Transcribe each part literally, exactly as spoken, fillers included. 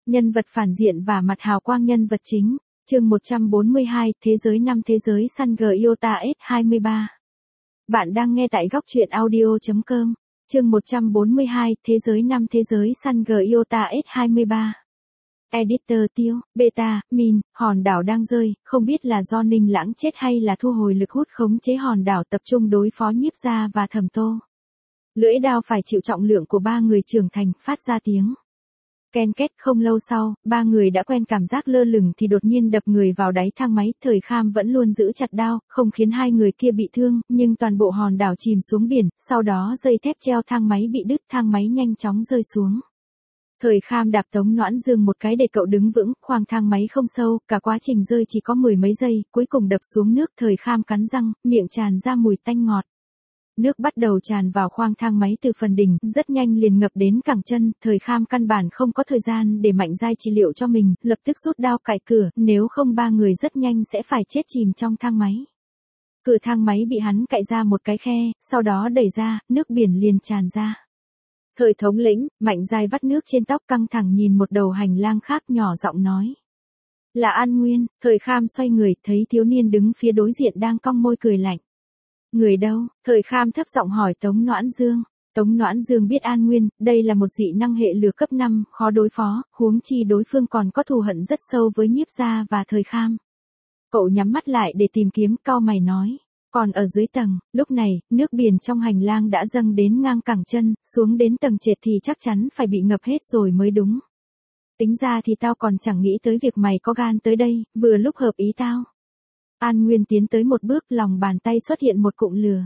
Nhân vật phản diện và mặt hào quang nhân vật chính. Chương một trăm bốn mươi hai, Thế giới năm Thế giới săn Gyota S hai mươi ba. Bạn đang nghe tại góc truyện audio chấm com. Chương một trăm bốn mươi hai, Thế giới năm Thế giới săn Gyota S hai mươi ba. Editor Tiêu, Beta, Min, hòn đảo đang rơi, không biết là do Ninh Lãng chết hay là thu hồi lực hút khống chế hòn đảo tập trung đối phó Nhiếp Gia và Thẩm Tô. Lưỡi đao phải chịu trọng lượng của ba người trưởng thành, phát ra tiếng ken két. Không lâu sau, ba người đã quen cảm giác lơ lửng thì đột nhiên đập người vào đáy thang máy. Thời Kham vẫn luôn giữ chặt đao, không khiến hai người kia bị thương, nhưng toàn bộ hòn đảo chìm xuống biển, sau đó dây thép treo thang máy bị đứt, thang máy nhanh chóng rơi xuống. Thời Kham đạp Tống Noãn Dương một cái để cậu đứng vững, khoang thang máy không sâu, cả quá trình rơi chỉ có mười mấy giây, cuối cùng đập xuống nước. Thời Kham cắn răng, miệng tràn ra mùi tanh ngọt. Nước bắt đầu tràn vào khoang thang máy từ phần đỉnh, rất nhanh liền ngập đến cẳng chân. Thời Kham căn bản không có thời gian để Mạnh Giai trị liệu cho mình, lập tức rút đao cạy cửa, nếu không ba người rất nhanh sẽ phải chết chìm trong thang máy. Cửa thang máy bị hắn cạy ra một cái khe, sau đó đẩy ra, nước biển liền tràn ra. Thời thống lĩnh, Mạnh Giai vắt nước trên tóc, căng thẳng nhìn một đầu hành lang khác, nhỏ giọng nói. Là An Nguyên. Thời Kham xoay người, thấy thiếu niên đứng phía đối diện đang cong môi cười lạnh. Người đâu? Thời Kham thấp giọng hỏi Tống Noãn Dương. Tống Noãn Dương biết An Nguyên, đây là một dị năng hệ lửa cấp năm, khó đối phó, huống chi đối phương còn có thù hận rất sâu với Nhiếp Gia và Thời Kham. Cậu nhắm mắt lại để tìm kiếm, cau mày nói. Còn ở dưới tầng, lúc này, nước biển trong hành lang đã dâng đến ngang cẳng chân, xuống đến tầng trệt thì chắc chắn phải bị ngập hết rồi mới đúng. Tính ra thì tao còn chẳng nghĩ tới việc mày có gan tới đây, vừa lúc hợp ý tao. An Nguyên tiến tới một bước, lòng bàn tay xuất hiện một cụm lửa.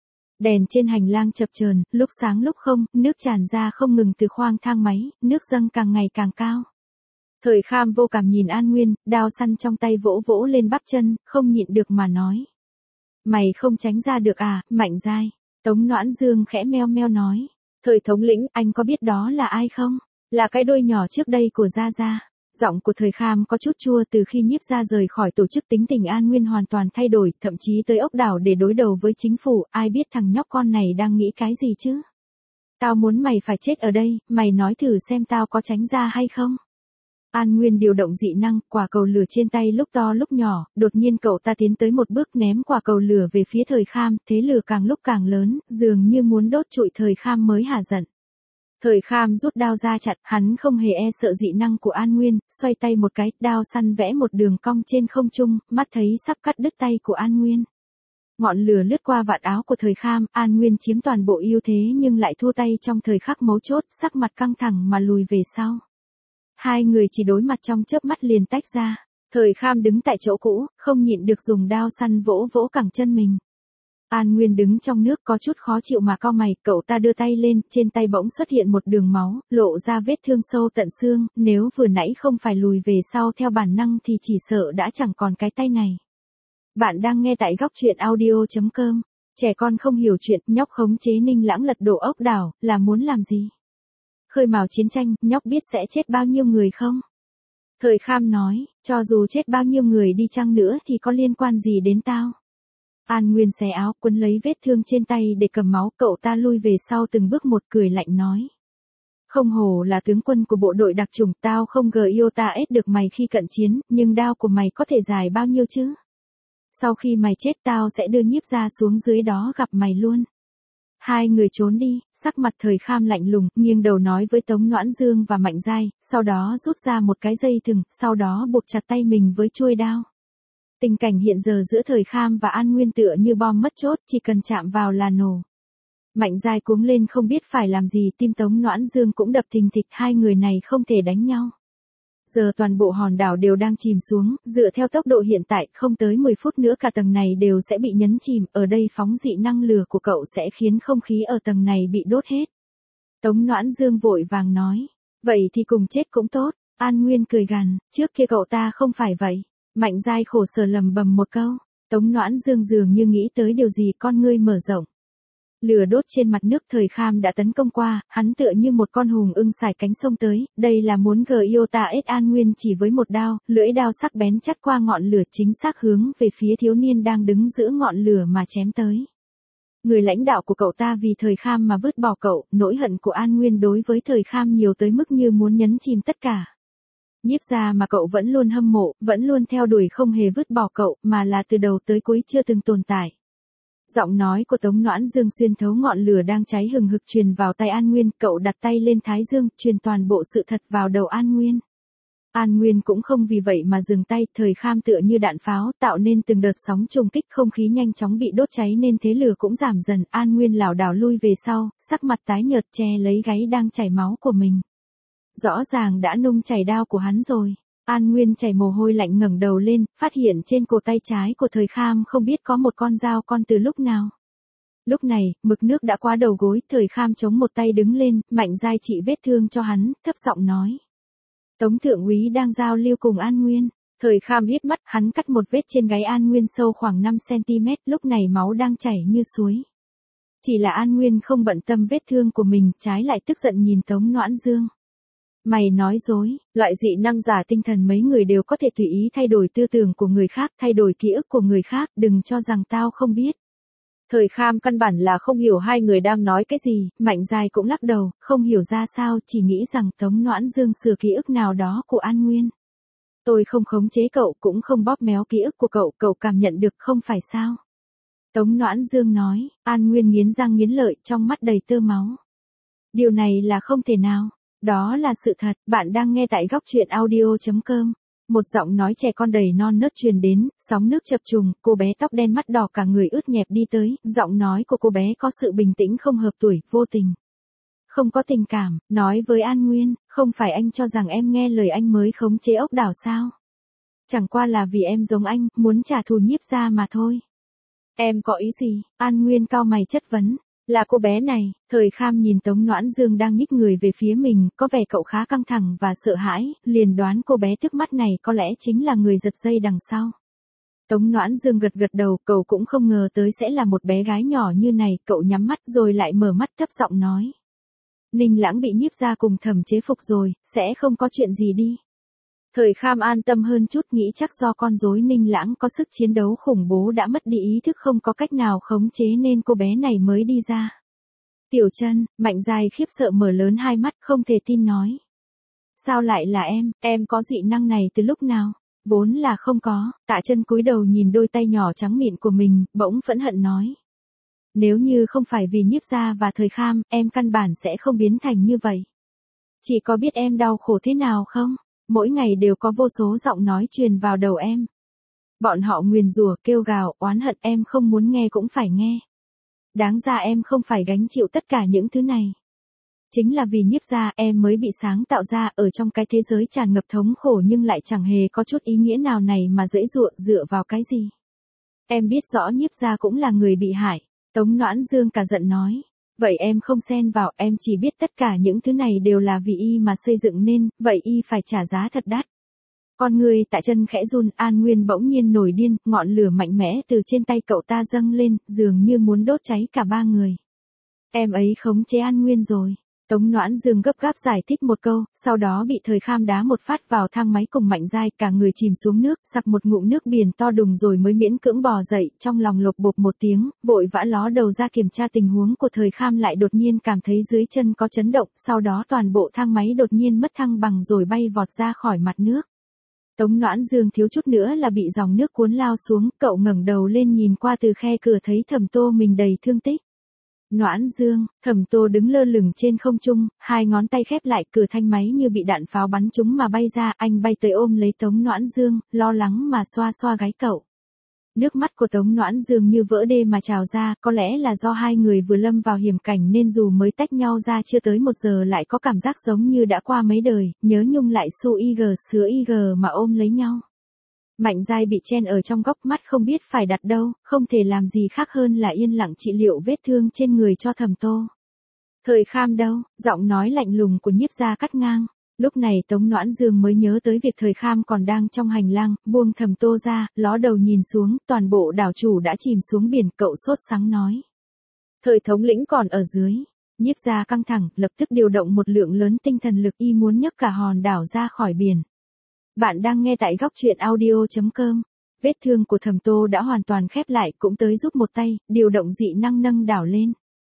Đèn trên hành lang chập chờn, lúc sáng lúc không, nước tràn ra không ngừng từ khoang thang máy, nước dâng càng ngày càng cao. Thời Kham vô cảm nhìn An Nguyên, đao săn trong tay vỗ vỗ lên bắp chân, không nhịn được mà nói. Mày không tránh ra được à, Mạnh Giai? Tống Noãn Dương khẽ meo meo nói. Thời thống lĩnh, anh có biết đó là ai không? Là cái đôi nhỏ trước đây của Gia Gia. Giọng của Thời Kham có chút chua. Từ khi Nhiếp Gia rời khỏi tổ chức, tính tình An Nguyên hoàn toàn thay đổi, thậm chí tới ốc đảo để đối đầu với chính phủ. Ai biết thằng nhóc con này đang nghĩ cái gì chứ? Tao muốn mày phải chết ở đây, mày nói thử xem tao có tránh ra hay không? An Nguyên điều động dị năng, quả cầu lửa trên tay lúc to lúc nhỏ, đột nhiên cậu ta tiến tới một bước, ném quả cầu lửa về phía Thời Kham, thế lửa càng lúc càng lớn, dường như muốn đốt trụi Thời Kham mới hả giận. Thời Kham rút đao ra chặt, hắn không hề e sợ dị năng của An Nguyên, xoay tay một cái, đao săn vẽ một đường cong trên không trung, mắt thấy sắp cắt đứt tay của An Nguyên. Ngọn lửa lướt qua vạt áo của Thời Kham, An Nguyên chiếm toàn bộ ưu thế nhưng lại thua tay trong thời khắc mấu chốt, sắc mặt căng thẳng mà lùi về sau. Hai người chỉ đối mặt trong chớp mắt liền tách ra. Thời Kham đứng tại chỗ cũ, không nhịn được dùng đao săn vỗ vỗ cẳng chân mình. An Nguyên đứng trong nước có chút khó chịu mà cau mày, cậu ta đưa tay lên, trên tay bỗng xuất hiện một đường máu, lộ ra vết thương sâu tận xương, nếu vừa nãy không phải lùi về sau theo bản năng thì chỉ sợ đã chẳng còn cái tay này. Bạn đang nghe tại góc truyện audio chấm com. Trẻ con không hiểu chuyện, nhóc khống chế Ninh Lãng lật đổ ốc đảo, là muốn làm gì? Khơi mào chiến tranh, nhóc biết sẽ chết bao nhiêu người không? Thời Kham nói, cho dù chết bao nhiêu người đi chăng nữa thì có liên quan gì đến tao? An Nguyên xé áo, quấn lấy vết thương trên tay để cầm máu, cậu ta lui về sau từng bước một, cười lạnh nói. Không hổ là tướng quân của bộ đội đặc chủng, tao không Gyota S được mày khi cận chiến, nhưng đao của mày có thể dài bao nhiêu chứ? Sau khi mày chết tao sẽ đưa Nhiếp Gia xuống dưới đó gặp mày luôn. Hai người trốn đi, sắc mặt Thời Kham lạnh lùng, nghiêng đầu nói với Tống Noãn Dương và Mạnh Giai, sau đó rút ra một cái dây thừng, sau đó buộc chặt tay mình với chuôi đao. Tình cảnh hiện giờ giữa Thời Kham và An Nguyên tựa như bom mất chốt, chỉ cần chạm vào là nổ. Mạnh Giai cuống lên không biết phải làm gì, tim Tống Noãn Dương cũng đập thình thịch, hai người này không thể đánh nhau. Giờ toàn bộ hòn đảo đều đang chìm xuống, dựa theo tốc độ hiện tại, không tới mười phút nữa cả tầng này đều sẽ bị nhấn chìm, ở đây phóng dị năng lửa của cậu sẽ khiến không khí ở tầng này bị đốt hết. Tống Noãn Dương vội vàng nói, vậy thì cùng chết cũng tốt. An Nguyên cười gằn, trước kia cậu ta không phải vậy. Mạnh Giai khổ sở lầm bầm một câu. Tống Noãn Dương dường như nghĩ tới điều gì, con ngươi mở rộng. Lửa đốt trên mặt nước. Thời Kham đã tấn công qua, hắn tựa như một con hùng ưng sải cánh sông tới, đây là muốn Gyota S. An Nguyên chỉ với một đao, lưỡi đao sắc bén chắt qua ngọn lửa, chính xác hướng về phía thiếu niên đang đứng giữa ngọn lửa mà chém tới. Người lãnh đạo của cậu ta vì Thời Kham mà vứt bỏ cậu, nỗi hận của An Nguyên đối với Thời Kham nhiều tới mức như muốn nhấn chìm tất cả. Nhiếp gia mà cậu vẫn luôn hâm mộ, vẫn luôn theo đuổi không hề vứt bỏ cậu, mà là từ đầu tới cuối chưa từng tồn tại. Giọng nói của Tống Noãn Dương xuyên thấu ngọn lửa đang cháy hừng hực truyền vào tai An Nguyên, cậu đặt tay lên thái dương, truyền toàn bộ sự thật vào đầu An Nguyên. An Nguyên cũng không vì vậy mà dừng tay, Thời Kham tựa như đạn pháo, tạo nên từng đợt sóng trùng kích, không khí nhanh chóng bị đốt cháy nên thế lửa cũng giảm dần, An Nguyên lảo đảo lui về sau, sắc mặt tái nhợt che lấy gáy đang chảy máu của mình. Rõ ràng đã nung chảy đao của hắn rồi. An Nguyên chảy mồ hôi lạnh ngẩng đầu lên, phát hiện trên cổ tay trái của Thời Kham không biết có một con dao con từ lúc nào. Lúc này, mực nước đã qua đầu gối, Thời Kham chống một tay đứng lên, Mạnh Giai trị vết thương cho hắn, thấp giọng nói. Tống thượng úy đang giao lưu cùng An Nguyên. Thời Kham híp mắt, hắn cắt một vết trên gáy An Nguyên sâu khoảng năm xăng-ti-mét, lúc này máu đang chảy như suối. Chỉ là An Nguyên không bận tâm vết thương của mình, trái lại tức giận nhìn Tống Noãn Dương. Mày nói dối, loại dị năng giả tinh thần mấy người đều có thể tùy ý thay đổi tư tưởng của người khác, thay đổi ký ức của người khác, đừng cho rằng tao không biết. Thời Kham căn bản là không hiểu hai người đang nói cái gì, Mạnh Giai cũng lắc đầu, không hiểu ra sao, chỉ nghĩ rằng Tống Noãn Dương sửa ký ức nào đó của An Nguyên. Tôi không khống chế cậu, cũng không bóp méo ký ức của cậu, cậu cảm nhận được không phải sao? Tống Noãn Dương nói, An Nguyên nghiến răng nghiến lợi, trong mắt đầy tơ máu. Điều này là không thể nào. Đó là sự thật, bạn đang nghe tại góc truyện audio chấm com. Một giọng nói trẻ con đầy non nớt truyền đến, sóng nước chập trùng, cô bé tóc đen mắt đỏ cả người ướt nhẹp đi tới, giọng nói của cô bé có sự bình tĩnh không hợp tuổi, vô tình. Không có tình cảm, nói với An Nguyên, không phải anh cho rằng em nghe lời anh mới khống chế ốc đảo sao? Chẳng qua là vì em giống anh, muốn trả thù Nhiếp gia mà thôi. Em có ý gì? An Nguyên cau mày chất vấn. Là cô bé này. Thời Kham nhìn Tống Noãn Dương đang nhích người về phía mình, có vẻ cậu khá căng thẳng và sợ hãi, liền đoán cô bé trước mắt này có lẽ chính là người giật dây đằng sau. Tống Noãn Dương gật gật đầu, cậu cũng không ngờ tới sẽ là một bé gái nhỏ như này, cậu nhắm mắt rồi lại mở mắt thấp giọng nói. Ninh Lãng bị Nhiếp gia cùng Thẩm chế phục rồi, sẽ không có chuyện gì đi. Thời Kham an tâm hơn chút, nghĩ chắc do con rối Ninh Lãng có sức chiến đấu khủng bố đã mất đi ý thức không có cách nào khống chế nên cô bé này mới đi ra. Tiểu Chân, Mạnh Giai khiếp sợ mở lớn hai mắt không thể tin nói. Sao lại là em, em có dị năng này từ lúc nào? Vốn là không có, Tạ Chân cúi đầu nhìn đôi tay nhỏ trắng mịn của mình, bỗng phẫn hận nói. Nếu như không phải vì Nhiếp gia và Thời Kham, em căn bản sẽ không biến thành như vậy. Chỉ có biết em đau khổ thế nào không? Mỗi ngày đều có vô số giọng nói truyền vào đầu em. Bọn họ nguyền rủa, kêu gào, oán hận em không muốn nghe cũng phải nghe. Đáng ra em không phải gánh chịu tất cả những thứ này. Chính là vì Nhiếp gia em mới bị sáng tạo ra ở trong cái thế giới tràn ngập thống khổ nhưng lại chẳng hề có chút ý nghĩa nào này mà dễ dụa dựa vào cái gì. Em biết rõ Nhiếp gia cũng là người bị hại. Tống Noãn Dương cả giận nói. Vậy em không xen vào, em chỉ biết tất cả những thứ này đều là vì y mà xây dựng nên, vậy y phải trả giá thật đắt. Con người Tạ Chân khẽ run, An Nguyên bỗng nhiên nổi điên, ngọn lửa mạnh mẽ từ trên tay cậu ta dâng lên, dường như muốn đốt cháy cả ba người. Em ấy khống chế An Nguyên rồi. Tống Noãn Dương gấp gáp giải thích một câu, sau đó bị Thời Kham đá một phát vào thang máy cùng Mạnh Giai, cả người chìm xuống nước, sặc một ngụm nước biển to đùng rồi mới miễn cưỡng bò dậy, trong lòng lột bột một tiếng, vội vã ló đầu ra kiểm tra tình huống của Thời Kham lại đột nhiên cảm thấy dưới chân có chấn động, sau đó toàn bộ thang máy đột nhiên mất thăng bằng rồi bay vọt ra khỏi mặt nước. Tống Noãn Dương thiếu chút nữa là bị dòng nước cuốn lao xuống, cậu ngẩng đầu lên nhìn qua từ khe cửa thấy Thẩm Tô mình đầy thương tích. Noãn Dương, Thẩm Tô đứng lơ lửng trên không trung, hai ngón tay khép lại, cửa thanh máy như bị đạn pháo bắn trúng mà bay ra, anh bay tới ôm lấy Tống Noãn Dương, lo lắng mà xoa xoa gáy cậu. Nước mắt của Tống Noãn Dương như vỡ đê mà trào ra, có lẽ là do hai người vừa lâm vào hiểm cảnh nên dù mới tách nhau ra chưa tới một giờ lại có cảm giác giống như đã qua mấy đời, nhớ nhung lại su y gờ sứa y gờ mà ôm lấy nhau. Mạnh Giai bị chen ở trong góc, mắt không biết phải đặt đâu, không thể làm gì khác hơn là yên lặng trị liệu vết thương trên người cho Thẩm Tô. Thời Kham đâu? Giọng nói lạnh lùng của Nhiếp gia cắt ngang. Lúc này Tống Noãn Dương mới nhớ tới việc Thời Kham còn đang trong hành lang, buông Thẩm Tô ra, ló đầu nhìn xuống, toàn bộ đảo chủ đã chìm xuống biển, cậu sốt sắng nói. Thời thống lĩnh còn ở dưới. Nhiếp gia căng thẳng, lập tức điều động một lượng lớn tinh thần lực, y muốn nhấc cả hòn đảo ra khỏi biển. Bạn đang nghe tại góc truyện audio chấm com. Vết thương của Thẩm Tô đã hoàn toàn khép lại, cũng tới giúp một tay, điều động dị năng nâng đảo lên.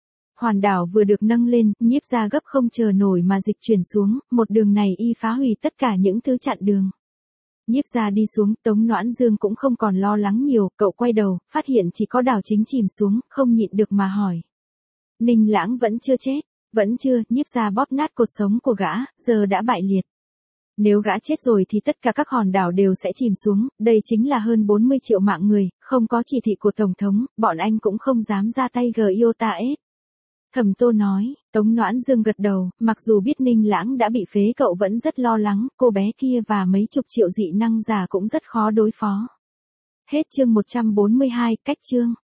Hòn đảo vừa được nâng lên, Nhiếp gia gấp không chờ nổi mà dịch chuyển xuống, một đường này y phá hủy tất cả những thứ chặn đường. Nhiếp gia đi xuống, Tống Noãn Dương cũng không còn lo lắng nhiều, cậu quay đầu, phát hiện chỉ có Đào Chính chìm xuống, không nhịn được mà hỏi. Ninh Lãng vẫn chưa chết, vẫn chưa, Nhiếp gia bóp nát cột sống của gã, giờ đã bại liệt. Nếu gã chết rồi thì tất cả các hòn đảo đều sẽ chìm xuống, đây chính là hơn bốn mươi triệu mạng người, không có chỉ thị của Tổng thống, bọn anh cũng không dám ra tay giê i o tê a ét. Thẩm Tô nói, Tống Noãn Dương gật đầu, mặc dù biết Ninh Lãng đã bị phế cậu vẫn rất lo lắng, cô bé kia và mấy chục triệu dị năng giả cũng rất khó đối phó. Hết chương một trăm bốn mươi hai, cách chương.